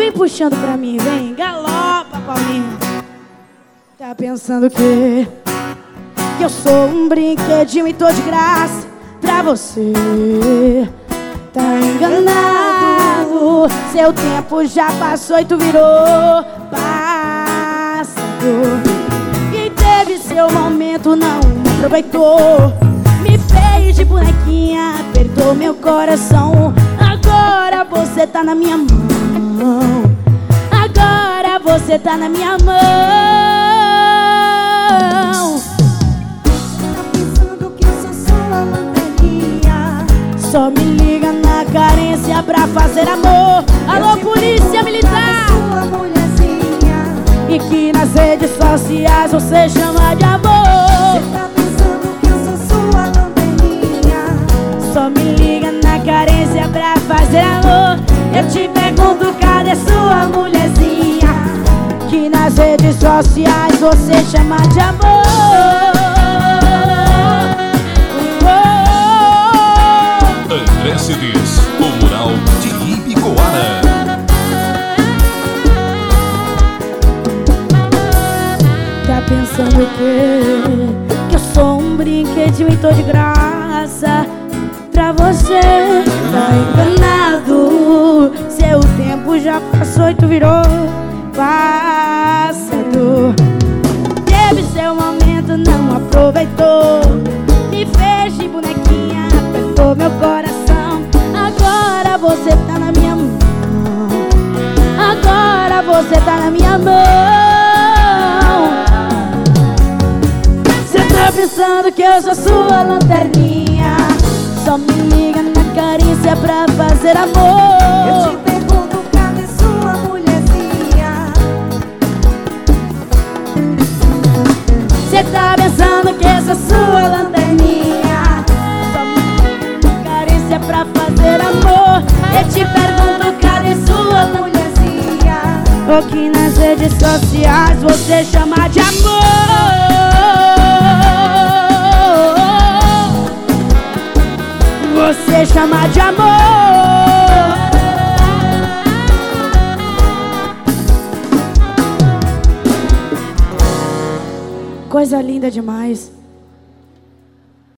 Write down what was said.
Vem puxando pra mim, vem, galopa, Paulinho. Tá pensando que eu sou um brinquedinho e tô de graça pra você. Tá enganado, seu tempo já passou e tu virou passado. Quem teve seu momento não aproveitou, me fez de bonequinha, apertou meu coração. Agora você tá na minha mão, agora você tá na minha mão. Tá pensando que eu sou sua lanterninha? Só me liga na carência pra fazer amor. Alô, polícia militar! Sua mulherzinha. E que nas redes sociais você chama de amor. Cê tá pensando que eu sou sua lanterninha? Só me liga na carência pra fazer amor. Eu te pergunto, cadê sua mulherzinha? Que nas redes sociais você chama de amor. André Cedês, o mural de Ibicoara. Tá pensando que eu sou um brinquedinho e tô de graça pra você. Tá enganado, seu tempo já passou e tu virou passado. Teve seu momento, não aproveitou, me fez de bonequinha, apertou meu coração. Agora você tá na minha mão, agora você tá na minha mão. Cê tá pensando que eu sou sua lanterninha? Só me liga na carícia pra fazer amor. Eu te pergunto, cadê sua mulherzinha? Cê tá pensando que eu sou sua lanterninha? Só me liga na carícia pra fazer amor. Eu te pergunto, cadê sua mulherzinha? O que nas redes sociais você chama de amor. Você chama de amor. Coisa linda demais.